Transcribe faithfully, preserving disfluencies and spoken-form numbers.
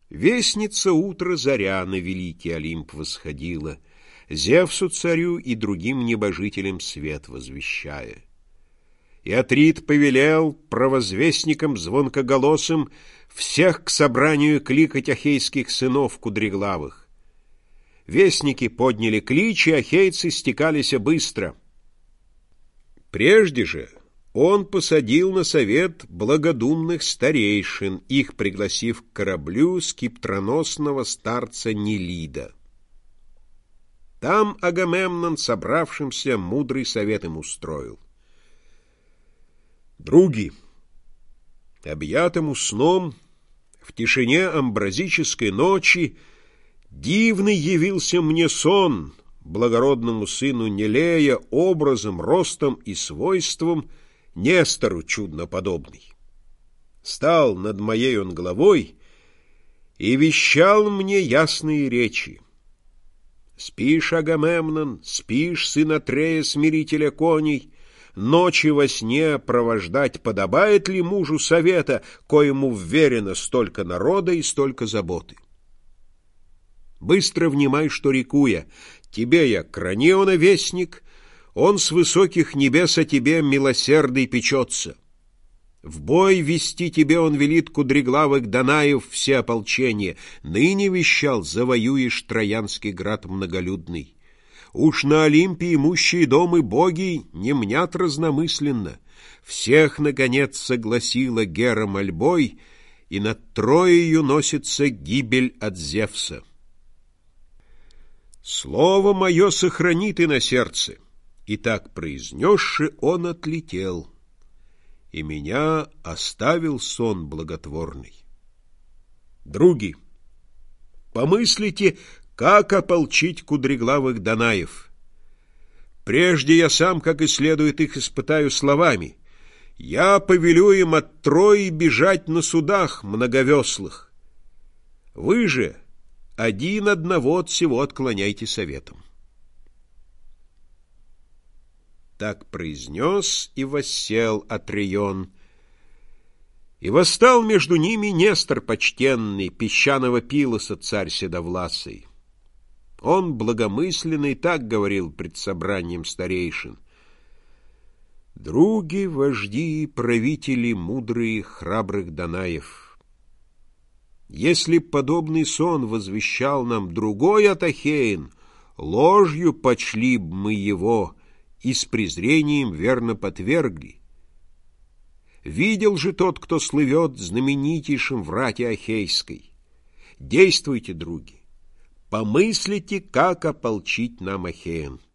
Вестница утро заря на великий Олимп восходила, Зевсу царю и другим небожителям свет возвещая. И Атрид повелел провозвестникам звонкоголосым всех к собранию кликать ахейских сынов кудреглавых. Вестники подняли клич, и ахейцы стекались быстро. Прежде же он посадил на совет благодумных старейшин, их пригласив к кораблю скиптроносного старца Нелида. Там Агамемнон собравшимся мудрый совет им устроил. Други, объятому сном, в тишине амбразической ночи дивный явился мне сон, благородному сыну Нелея, образом, ростом и свойством Нестору чудно подобный. Стал над моей он головой и вещал мне ясные речи. Спишь, Агамемнон, спишь, сын Атрея, смирителя коней, ночи во сне провождать подобает ли мужу совета, коему вверено столько народа и столько заботы? Быстро внимай, что реку я. Тебе я Краниона вестник, он с высоких небес о тебе милосердный печется. В бой вести тебе он велит кудреглавых Данаев все ополчения. Ныне вещал, завоюешь Троянский град многолюдный. Уж на Олимпе имущие дом и боги не мнят разномысленно. Всех, наконец, согласила Гера мольбой, и над Троею носится гибель от Зевса. Слово мое сохрани ты на сердце. И так произнесши, он отлетел, и меня оставил сон благотворный. Други, помыслите, как ополчить кудреглавых Данаев. Прежде я сам, как и следует, их испытаю словами. Я повелю им от Трои бежать на судах многовеслых. Вы же один одного от всего отклоняйте советом. Так произнес и воссел Атрион. И восстал между ними Нестор почтенный, песчаного Пилоса царь седовласый. Он благомысленный так говорил пред собранием старейшин: «Други, вожди, правители мудрые, храбрых Данаев, если б подобный сон возвещал нам другой Атахеин, ложью почли б мы его и с презрением верно подвергли. Видел же тот, кто слывет знаменитейшим в рате Ахейской. Действуйте, други, помыслите, как ополчить нам Ахеен».